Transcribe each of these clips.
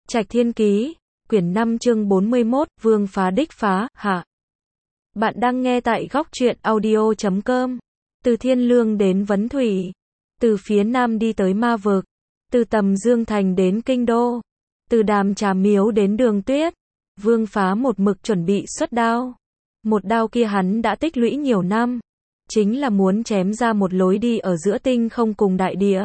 Trạch Thiên Ký, quyển 5 chương 41, Vương phá đích phá, hạ. Bạn đang nghe tại góc truyện audio.com. Từ Thiên Lương đến Vấn Thủy, từ phía Nam đi tới Ma Vực, từ Tầm Dương Thành đến Kinh Đô, từ Đàm Trà Miếu đến Đường Tuyết, Vương phá một mực chuẩn bị xuất đao. Một đao kia hắn đã tích lũy nhiều năm, chính là muốn chém ra một lối đi ở giữa tinh không cùng đại địa.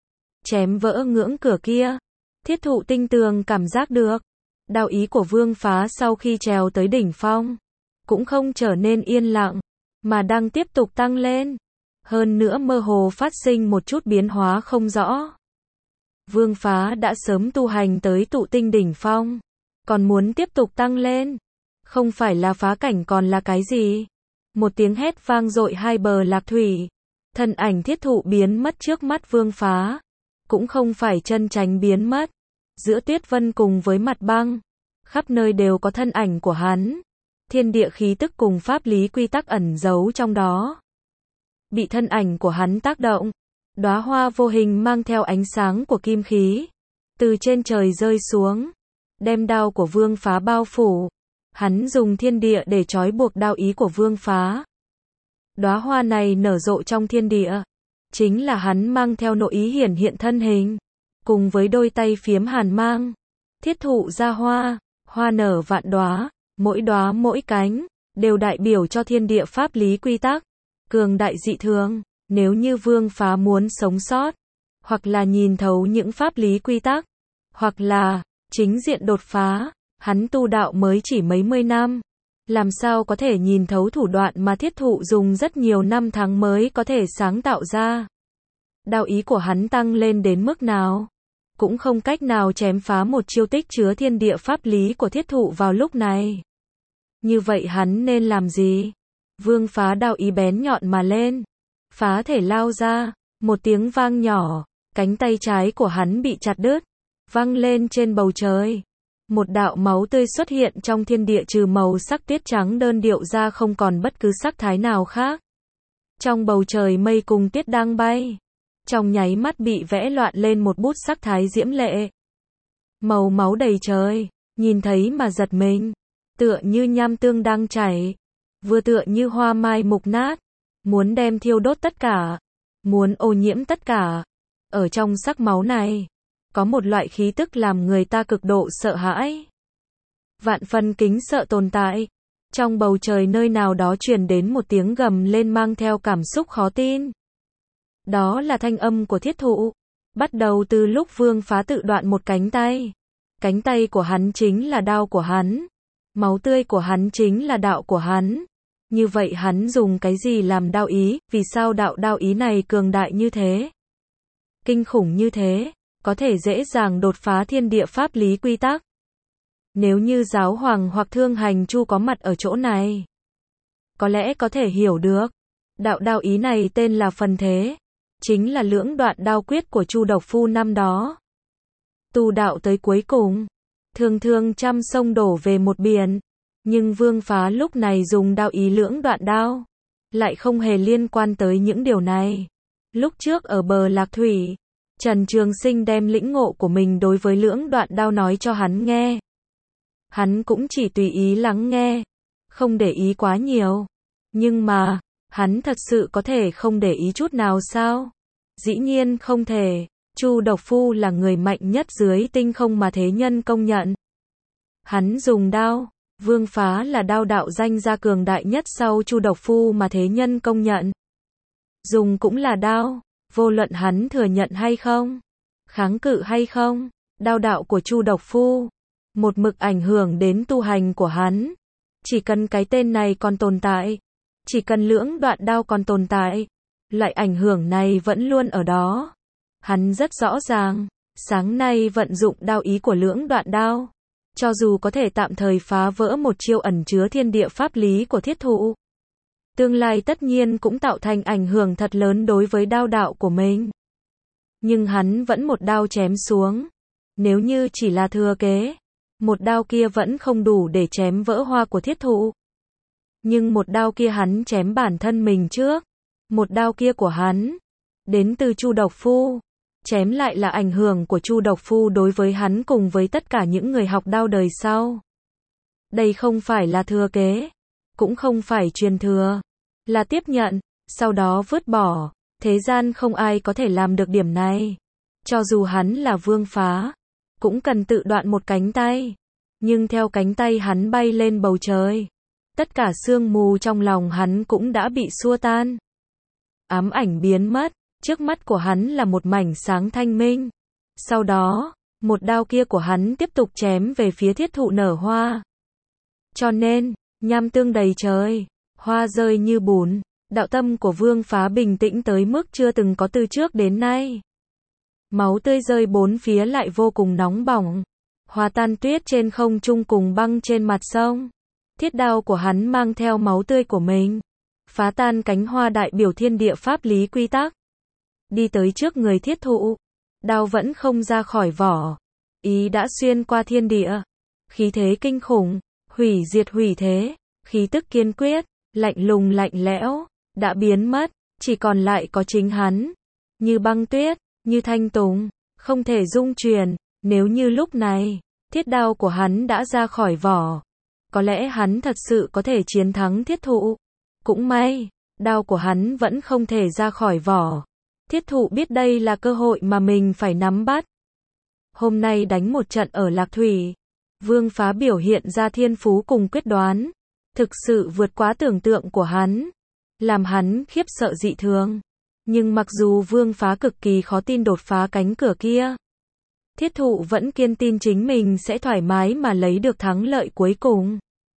Chém vỡ ngưỡng cửa kia. Thiết Thụ tinh tường cảm giác được, đao ý của Vương phá sau khi trèo tới đỉnh phong, cũng không trở nên yên lặng, mà đang tiếp tục tăng lên. Hơn nữa mơ hồ phát sinh một chút biến hóa không rõ. Vương phá đã sớm tu hành tới tụ tinh đỉnh phong, còn muốn tiếp tục tăng lên. Không phải là phá cảnh còn là cái gì? Một tiếng hét vang dội hai bờ lạc thủy. Thân ảnh Thiết Thụ biến mất trước mắt Vương phá. Cũng không phải chân chánh biến mất. Giữa tuyết vân cùng với mặt băng, khắp nơi đều có thân ảnh của hắn. Thiên địa khí tức cùng pháp lý quy tắc ẩn giấu trong đó. Bị thân ảnh của hắn tác động, đóa hoa vô hình mang theo ánh sáng của kim khí, từ trên trời rơi xuống, đem đao của Vương phá bao phủ. Hắn dùng thiên địa để trói buộc đao ý của Vương phá. Đóa hoa này nở rộ trong thiên địa, chính là hắn mang theo nội ý hiển hiện thân hình, cùng với đôi tay phiếm hàn mang. Thiết thụ ra hoa, hoa nở vạn đóa mỗi cánh, đều đại biểu cho thiên địa pháp lý quy tắc, cường đại dị thường. Nếu như Vương phá muốn sống sót, hoặc là nhìn thấu những pháp lý quy tắc, hoặc là chính diện đột phá, hắn tu đạo mới chỉ mấy mươi năm, làm sao có thể nhìn thấu thủ đoạn mà Thiết Thụ dùng rất nhiều năm tháng mới có thể sáng tạo ra. Đạo ý của hắn tăng lên đến mức nào, cũng không cách nào chém phá một chiêu tích chứa thiên địa pháp lý của Thiết Thụ vào lúc này. Như vậy hắn nên làm gì? Vương phá đạo ý bén nhọn mà lên, phá thể lao ra, một tiếng vang nhỏ, cánh tay trái của hắn bị chặt đứt, văng lên trên bầu trời. Một đạo máu tươi xuất hiện trong thiên địa, trừ màu sắc tuyết trắng đơn điệu ra không còn bất cứ sắc thái nào khác. Trong bầu trời mây cùng tuyết đang bay, trong nháy mắt bị vẽ loạn lên một bút sắc thái diễm lệ. Màu máu đầy trời, nhìn thấy mà giật mình, tựa như nham tương đang chảy, vừa tựa như hoa mai mục nát, muốn đem thiêu đốt tất cả, muốn ô nhiễm tất cả. Ở trong sắc máu này, có một loại khí tức làm người ta cực độ sợ hãi, vạn phần kính sợ tồn tại. Trong bầu trời nơi nào đó truyền đến một tiếng gầm lên mang theo cảm xúc khó tin. Đó là thanh âm của Thiết Thụ. Bắt đầu từ lúc Vương phá tự đoạn một cánh tay. Cánh tay của hắn chính là đao của hắn. Máu tươi của hắn chính là đạo của hắn. Như vậy hắn dùng cái gì làm đao ý? Vì sao đao ý này cường đại như thế? Kinh khủng như thế? Có thể dễ dàng đột phá thiên địa pháp lý quy tắc. Nếu như giáo hoàng hoặc Thương Hành Chu có mặt ở chỗ này, có lẽ có thể hiểu được. Đao ý này tên là Phần Thế, chính là lưỡng đoạn đao quyết của Chu Độc Phu năm đó. Tu đạo tới cuối cùng, thường trăm sông đổ về một biển, nhưng Vương phá lúc này dùng đao ý lưỡng đoạn đao, lại không hề liên quan tới những điều này. Lúc trước ở bờ Lạc Thủy, Trần Trường Sinh đem lĩnh ngộ của mình đối với lưỡng đoạn đao nói cho hắn nghe. Hắn cũng chỉ tùy ý lắng nghe, không để ý quá nhiều. Nhưng mà, hắn thật sự có thể không để ý chút nào sao? Dĩ nhiên không thể. Chu Độc Phu là người mạnh nhất dưới tinh không mà thế nhân công nhận. Hắn dùng đao, Vương phá là đao đạo danh gia cường đại nhất sau Chu Độc Phu mà thế nhân công nhận. Dùng cũng là đao, vô luận hắn thừa nhận hay không, kháng cự hay không, đao đạo của Chu Độc Phu một mực ảnh hưởng đến tu hành của hắn. Chỉ cần cái tên này còn tồn tại, chỉ cần lưỡng đoạn đao còn tồn tại, loại ảnh hưởng này vẫn luôn ở đó. Hắn rất rõ ràng, sáng nay vận dụng đao ý của lưỡng đoạn đao, cho dù có thể tạm thời phá vỡ một chiêu ẩn chứa thiên địa pháp lý của Thiết Thụ, tương lai tất nhiên cũng tạo thành ảnh hưởng thật lớn đối với đao đạo của mình. Nhưng hắn vẫn một đao chém xuống. Nếu như chỉ là thừa kế, một đao kia vẫn không đủ để chém vỡ hoa của Thiết Thụ. Nhưng một đao kia hắn chém bản thân mình trước. Một đao kia của hắn, đến từ Chu Độc Phu, chém lại là ảnh hưởng của Chu độc phu đối với hắn cùng với tất cả những người học đao đời sau. Đây không phải là thừa kế, cũng không phải truyền thừa, là tiếp nhận, sau đó vứt bỏ. Thế gian không ai có thể làm được điểm này. Cho dù hắn là Vương Phá, cũng cần tự đoạn một cánh tay. Nhưng theo cánh tay hắn bay lên bầu trời, tất cả sương mù trong lòng hắn cũng đã bị xua tan. Ám ảnh biến mất, trước mắt của hắn là một mảnh sáng thanh minh. Sau đó, một đao kia của hắn tiếp tục chém về phía thiết thụ nở hoa. Cho nên, nham tương đầy trời, hoa rơi như bùn. Đạo tâm của Vương Phá bình tĩnh tới mức chưa từng có từ trước đến nay. Máu tươi rơi bốn phía lại vô cùng nóng bỏng. Hòa tan tuyết trên không trung cùng băng trên mặt sông. Thiết đao của hắn mang theo máu tươi của mình. Phá tan cánh hoa đại biểu thiên địa pháp lý quy tắc. Đi tới trước người thiết thụ. Đao vẫn không ra khỏi vỏ. Ý đã xuyên qua thiên địa. Khí thế kinh khủng. Hủy diệt hủy thế. Khí tức kiên quyết. Lạnh lùng lạnh lẽo. Đã biến mất. Chỉ còn lại có chính hắn. Như băng tuyết. Như thanh tùng. Không thể dung chuyển. Nếu như lúc này, thiết đao của hắn đã ra khỏi vỏ, có lẽ hắn thật sự có thể chiến thắng thiết thụ. Cũng may, đao của hắn vẫn không thể ra khỏi vỏ. Thiết thụ biết đây là cơ hội mà mình phải nắm bắt. Hôm nay đánh một trận ở Lạc Thủy, Vương Phá biểu hiện ra thiên phú cùng quyết đoán, thực sự vượt quá tưởng tượng của hắn, làm hắn khiếp sợ dị thường. Nhưng mặc dù Vương Phá cực kỳ khó tin đột phá cánh cửa kia, thiết thụ vẫn kiên tin chính mình sẽ thoải mái mà lấy được thắng lợi cuối cùng.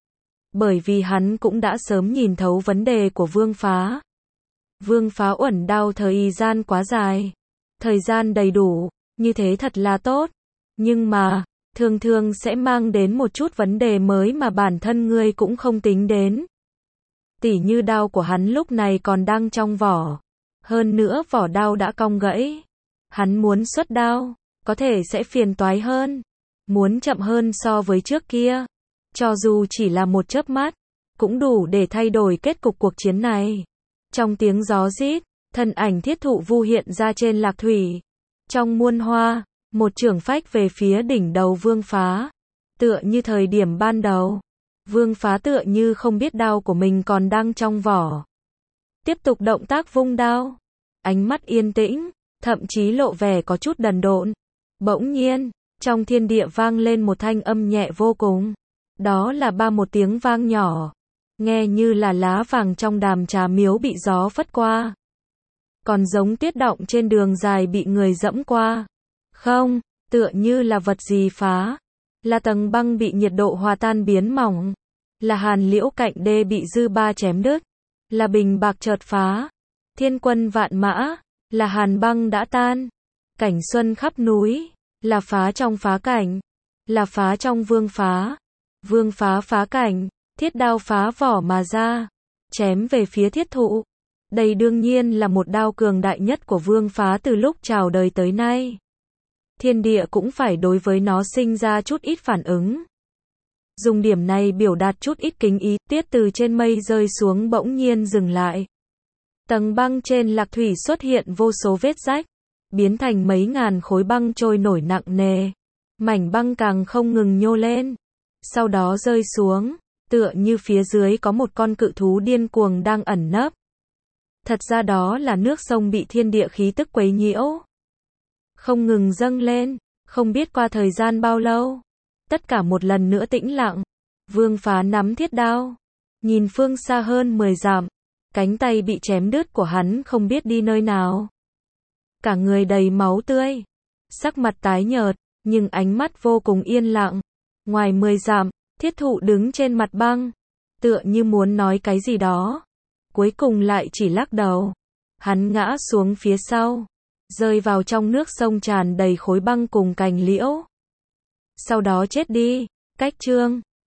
Bởi vì hắn cũng đã sớm nhìn thấu vấn đề của Vương Phá. Vương Phá uẩn đao thời gian quá dài. Thời gian đầy đủ, như thế thật là tốt. Nhưng mà, thường thường sẽ mang đến một chút vấn đề mới mà bản thân ngươi cũng không tính đến. Tỉ như đao của hắn lúc này còn đang trong vỏ. Hơn nữa vỏ đao đã cong gãy. Hắn muốn xuất đao, có thể sẽ phiền toái hơn. Muốn chậm hơn so với trước kia. Cho dù chỉ là một chớp mắt, cũng đủ để thay đổi kết cục cuộc chiến này. Trong tiếng gió rít, thân ảnh thiết thụ vu hiện ra trên Lạc Thủy. Trong muôn hoa, một chưởng phách về phía đỉnh đầu Vương Phá. Tựa như thời điểm ban đầu. Vương Phá tựa như không biết đao của mình còn đang trong vỏ. Tiếp tục động tác vung đao. Ánh mắt yên tĩnh, thậm chí lộ vẻ có chút đần độn. Bỗng nhiên, trong thiên địa vang lên một thanh âm nhẹ vô cùng. Đó là một tiếng vang nhỏ. Nghe như là lá vàng trong đàm trà miếu bị gió phất qua. Còn giống tuyết động trên đường dài bị người dẫm qua. Không, tựa như là vật gì phá. Là tầng băng bị nhiệt độ hòa tan biến mỏng. Là hàn liễu cạnh đê bị dư ba chém đứt. Là bình bạc chợt phá. Thiên quân vạn mã. Là hàn băng đã tan. Cảnh xuân khắp núi. Là phá trong phá cảnh. Là phá trong Vương Phá. Vương Phá phá cảnh. Thiết đao phá vỏ mà ra. Chém về phía thiết thụ. Đây đương nhiên là một đao cường đại nhất của Vương Phá từ lúc chào đời tới nay. Thiên địa cũng phải đối với nó sinh ra chút ít phản ứng. Dùng điểm này biểu đạt chút ít kính ý. Tiết từ trên mây rơi xuống bỗng nhiên dừng lại. Tầng băng trên Lạc Thủy xuất hiện vô số vết rách. Biến thành mấy ngàn khối băng trôi nổi nặng nề. Mảnh băng càng không ngừng nhô lên. Sau đó rơi xuống. Tựa như phía dưới có một con cự thú điên cuồng đang ẩn nấp. Thật ra đó là nước sông bị thiên địa khí tức quấy nhiễu. Không ngừng dâng lên. Không biết qua thời gian bao lâu. Tất cả một lần nữa tĩnh lặng. Vương Phá nắm thiết đao. Nhìn phương xa hơn 10 dặm. Cánh tay bị chém đứt của hắn không biết đi nơi nào. Cả người đầy máu tươi. Sắc mặt tái nhợt. Nhưng ánh mắt vô cùng yên lặng. Ngoài 10 dặm. Thiết thụ đứng trên mặt băng. Tựa như muốn nói cái gì đó. Cuối cùng lại chỉ lắc đầu. Hắn ngã xuống phía sau. Rơi vào trong nước sông tràn đầy khối băng cùng cành liễu. Sau đó chết đi. Cách chương